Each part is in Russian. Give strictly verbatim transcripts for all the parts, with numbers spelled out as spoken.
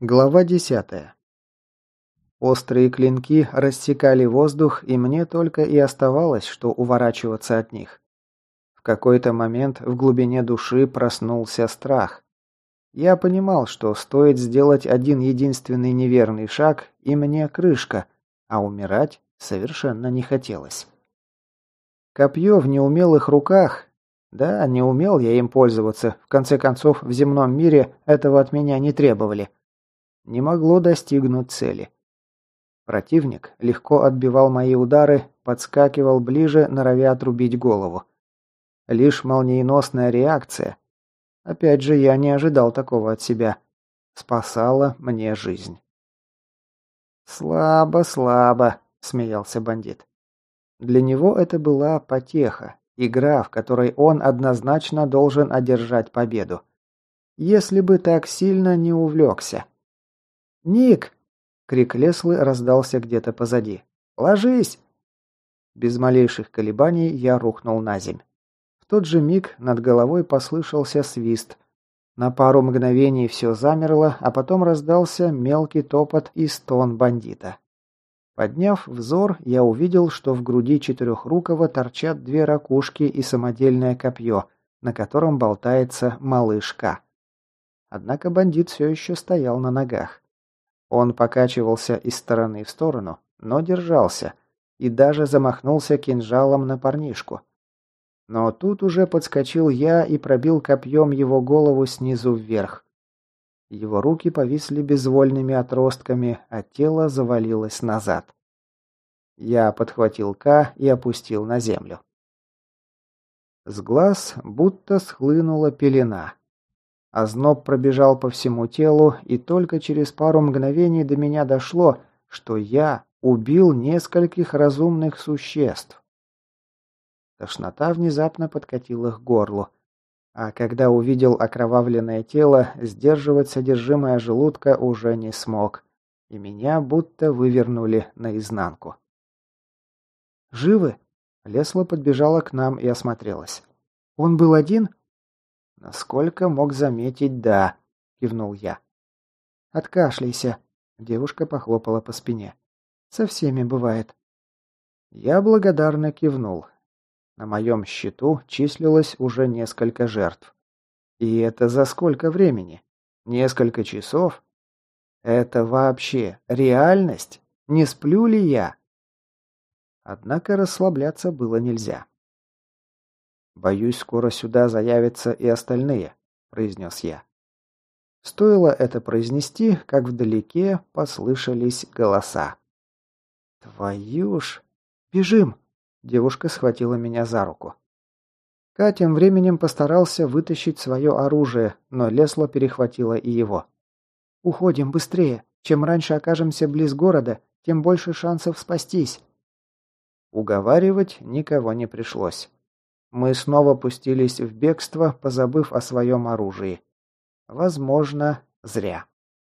Глава десятая. Острые клинки рассекали воздух, и мне только и оставалось, что уворачиваться от них. В какой-то момент в глубине души проснулся страх. Я понимал, что стоит сделать один единственный неверный шаг, и мне крышка, а умирать совершенно не хотелось. Копье в неумелых руках. Да, не умел я им пользоваться, в конце концов, в земном мире этого от меня не требовали. Не могло достигнуть цели. Противник легко отбивал мои удары, подскакивал ближе, норовя отрубить голову. Лишь молниеносная реакция. Опять же, я не ожидал такого от себя. Спасала мне жизнь. «Слабо, слабо», — смеялся бандит. Для него это была потеха, игра, в которой он однозначно должен одержать победу. Если бы так сильно не увлекся. «Ник!» — крик Леслы раздался где-то позади. «Ложись!» Без малейших колебаний я рухнул на земь. В тот же миг над головой послышался свист. На пару мгновений все замерло, а потом раздался мелкий топот и стон бандита. Подняв взор, я увидел, что в груди четырехрукого торчат две ракушки и самодельное копье, на котором болтается малышка. Однако бандит все еще стоял на ногах. Он покачивался из стороны в сторону, но держался, и даже замахнулся кинжалом на парнишку. Но тут уже подскочил я и пробил копьем его голову снизу вверх. Его руки повисли безвольными отростками, а тело завалилось назад. Я подхватил К и опустил на землю. С глаз будто схлынула пелена. Озноб пробежал по всему телу, и только через пару мгновений до меня дошло, что я убил нескольких разумных существ. Тошнота внезапно подкатила к горлу. А когда увидел окровавленное тело, сдерживать содержимое желудка уже не смог, и меня будто вывернули наизнанку. «Живы?» Лесла подбежала к нам и осмотрелась. «Он был один?» «Насколько мог заметить, да», — кивнул я. «Откашляйся», — девушка похлопала по спине. «Со всеми бывает». Я благодарно кивнул. На моем счету числилось уже несколько жертв. И это за сколько времени? Несколько часов? Это вообще реальность? Не сплю ли я? Однако расслабляться было нельзя. «Боюсь, скоро сюда заявятся и остальные», — произнес я. Стоило это произнести, как вдалеке послышались голоса. «Твою ж! Бежим!» — девушка схватила меня за руку. Ка тем временем постарался вытащить свое оружие, но Лесла перехватила и его. «Уходим быстрее! Чем раньше окажемся близ города, тем больше шансов спастись!» Уговаривать никого не пришлось. Мы снова пустились в бегство, позабыв о своем оружии. Возможно, зря.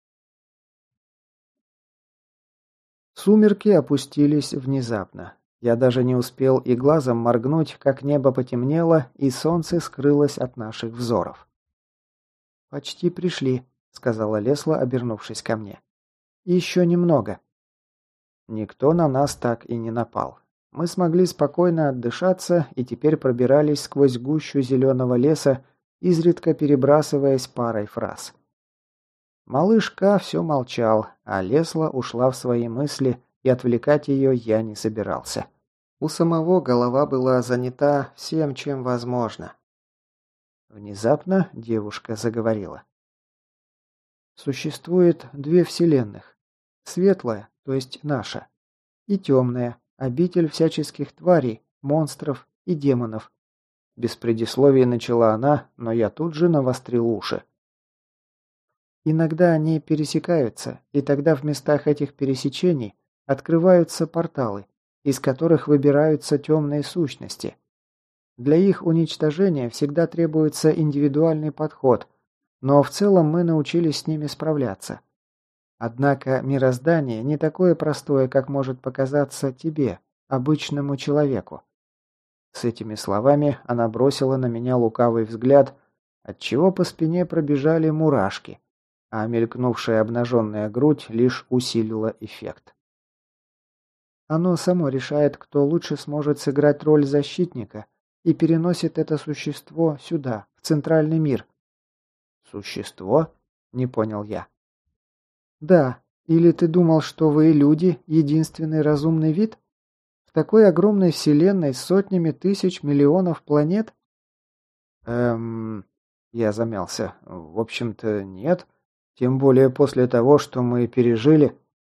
Сумерки опустились внезапно. Я даже не успел и глазом моргнуть, как небо потемнело, и солнце скрылось от наших взоров. «Почти пришли», — сказала Лесла, обернувшись ко мне. «Еще немного». Никто на нас так и не напал. Мы смогли спокойно отдышаться и теперь пробирались сквозь гущу зеленого леса, изредка перебрасываясь парой фраз. Малыш Ка все молчал, а Лесла ушла в свои мысли, и отвлекать ее я не собирался. У самого голова была занята всем, чем возможно. Внезапно девушка заговорила. «Существует две вселенных. Светлая, то есть наша, и темная, обитель всяческих тварей, монстров и демонов». Без предисловий начала она, но я тут же навострил уши. Иногда они пересекаются, и тогда в местах этих пересечений открываются порталы, из которых выбираются темные сущности. Для их уничтожения всегда требуется индивидуальный подход, но в целом мы научились с ними справляться. Однако мироздание не такое простое, как может показаться тебе, обычному человеку. С этими словами она бросила на меня лукавый взгляд, отчего по спине пробежали мурашки. а мелькнувшая обнаженная грудь лишь усилила эффект. Оно само решает, кто лучше сможет сыграть роль защитника, и переносит это существо сюда, в центральный мир. Существо? Не понял я. Да, или ты думал, что вы, люди, единственный разумный вид? В такой огромной вселенной с сотнями тысяч миллионов планет? Эм... Я замялся. В общем-то, нет. Тем более после того, что мы пережили.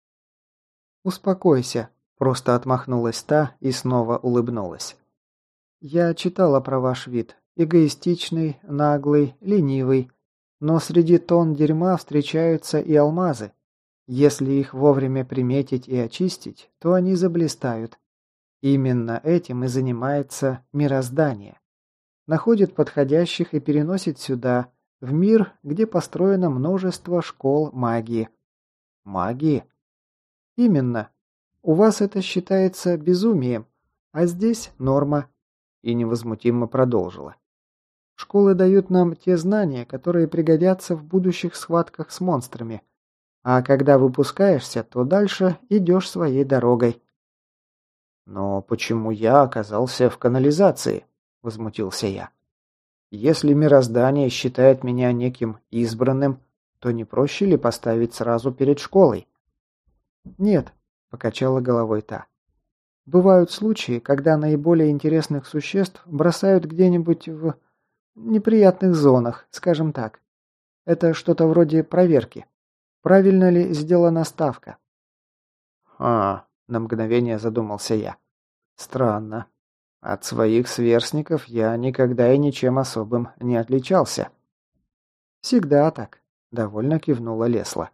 Успокойся. Просто отмахнулась та и снова улыбнулась. Я читала про ваш вид. Эгоистичный, наглый, ленивый. Но среди тонн дерьма встречаются и алмазы. Если их вовремя приметить и очистить, то они заблистают. Именно этим и занимается мироздание. Находит подходящих и переносит сюда, в мир, где построено множество школ магии. Магии? Именно. У вас это считается безумием, а здесь норма. И невозмутимо продолжила. Школы дают нам те знания, которые пригодятся в будущих схватках с монстрами. А когда выпускаешься, то дальше идешь своей дорогой. «Но почему я оказался в канализации?» – возмутился я. «Если мироздание считает меня неким избранным, то не проще ли поставить сразу перед школой?» «Нет», – покачала головой та. «Бывают случаи, когда наиболее интересных существ бросают где-нибудь в неприятных зонах, скажем так. Это что-то вроде проверки. Правильно ли сделана ставка?» «А, на мгновение задумался я. Странно. От своих сверстников я никогда и ничем особым не отличался». «Всегда так», — довольно кивнула Лесла.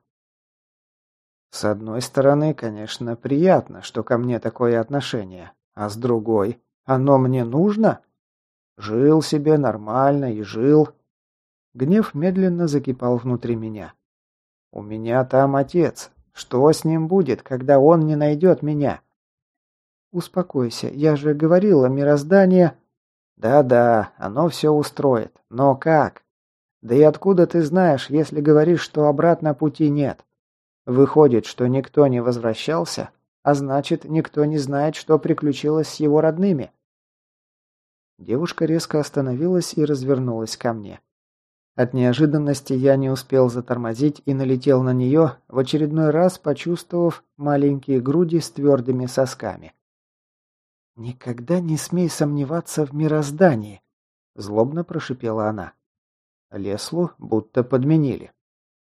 «С одной стороны, конечно, приятно, что ко мне такое отношение, а с другой, оно мне нужно? Жил себе нормально и жил». Гнев медленно закипал внутри меня. «У меня там отец. Что с ним будет, когда он не найдет меня?» «Успокойся, я же говорила, мироздание...» «Да-да, оно все устроит. Но как? Да и откуда ты знаешь, если говоришь, что обратно пути нет? Выходит, что никто не возвращался, а значит, никто не знает, что приключилось с его родными». Девушка резко остановилась и развернулась ко мне. От неожиданности я не успел затормозить и налетел на нее, в очередной раз почувствовав маленькие груди с твердыми сосками. «Никогда не смей сомневаться в мироздании», — злобно прошипела она. Леслу будто подменили.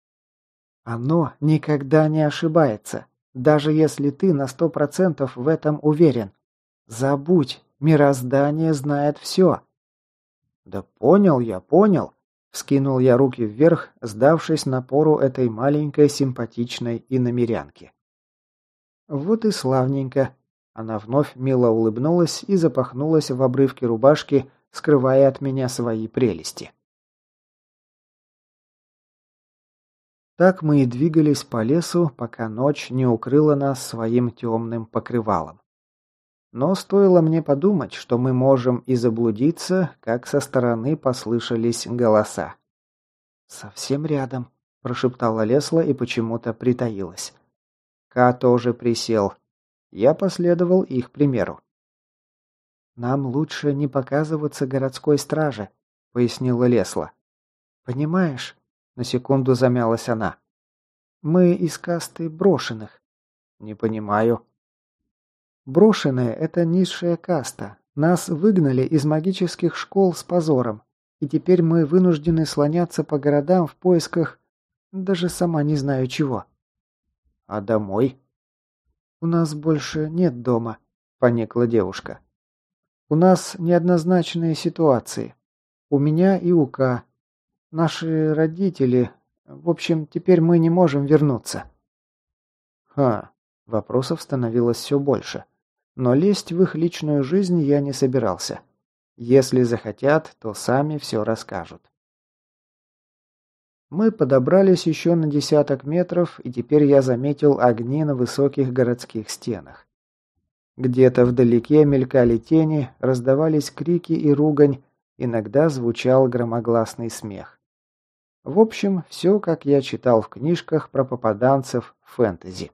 «Оно никогда не ошибается, даже если ты на сто процентов в этом уверен. Забудь, мироздание знает все». «Да понял я, понял», — вскинул я руки вверх, сдавшись напору этой маленькой симпатичной иномерянки. «Вот и славненько». Она вновь мило улыбнулась и запахнулась в обрывки рубашки, скрывая от меня свои прелести. Так мы и двигались по лесу, пока ночь не укрыла нас своим темным покрывалом. Но стоило мне подумать, что мы можем и заблудиться, как со стороны послышались голоса. «Совсем рядом», – прошептала Лесла и почему-то притаилась. Ка тоже присел. Я последовал их примеру. «Нам лучше не показываться городской страже», — пояснила Лесла. «Понимаешь?» — на секунду замялась она. «Мы из касты брошенных». «Не понимаю». «Брошенные — это низшая каста. Нас выгнали из магических школ с позором, и теперь мы вынуждены слоняться по городам в поисках... даже сама не знаю чего». «А домой?» «У нас больше нет дома», — поникла девушка. «У нас неоднозначные ситуации. У меня и у Ка. Наши родители... В общем, теперь мы не можем вернуться». Ха, вопросов становилось все больше. Но лезть в их личную жизнь я не собирался. Если захотят, то сами все расскажут. Мы подобрались еще на десяток метров, и теперь я заметил огни на высоких городских стенах. Где-то вдалеке мелькали тени, раздавались крики и ругань, иногда звучал громогласный смех. В общем, все, как я читал в книжках про попаданцев в фэнтези.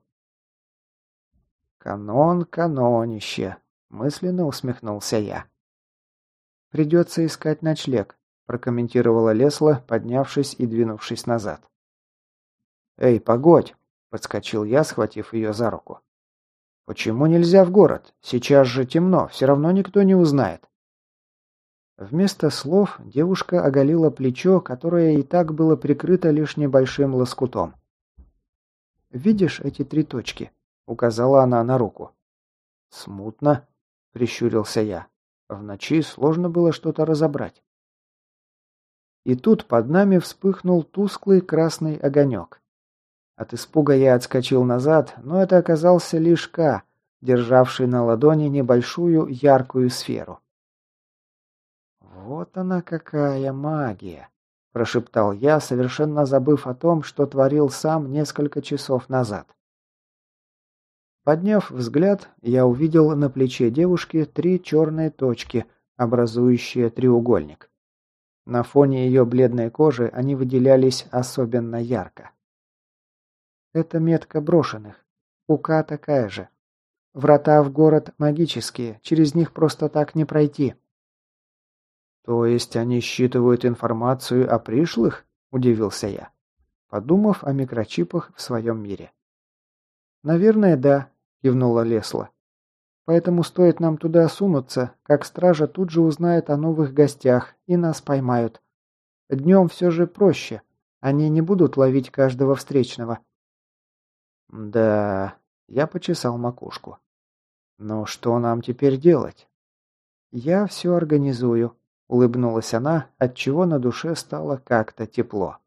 «Канон, канонище», — мысленно усмехнулся я. «Придется искать ночлег», — прокомментировала Лесла, поднявшись и двинувшись назад. «Эй, погодь!» — подскочил я, схватив ее за руку. «Почему нельзя в город? Сейчас же темно, все равно никто не узнает». Вместо слов девушка оголила плечо, которое и так было прикрыто лишь небольшим лоскутом. «Видишь эти три точки?» — указала она на руку. «Смутно», — прищурился я. В ночи сложно было что-то разобрать. И тут под нами вспыхнул тусклый красный огонек. От испуга я отскочил назад, но это оказался лишь Ка, державший на ладони небольшую яркую сферу. «Вот она какая магия!» – прошептал я, совершенно забыв о том, что творил сам несколько часов назад. Подняв взгляд, я увидел на плече девушки три черные точки, образующие треугольник. На фоне ее бледной кожи они выделялись особенно ярко. Это метка брошенных. У Ка такая же. Врата в город магические, через них просто так не пройти. То есть они считывают информацию о пришлых? Удивился я, подумав о микрочипах в своем мире. Наверное, да, кивнула Лесла. Поэтому стоит нам туда сунуться, как стража тут же узнает о новых гостях и нас поймают. Днем все же проще. Они не будут ловить каждого встречного. Да, я почесал макушку. Но что нам теперь делать? Я все организую, улыбнулась она, отчего на душе стало как-то тепло.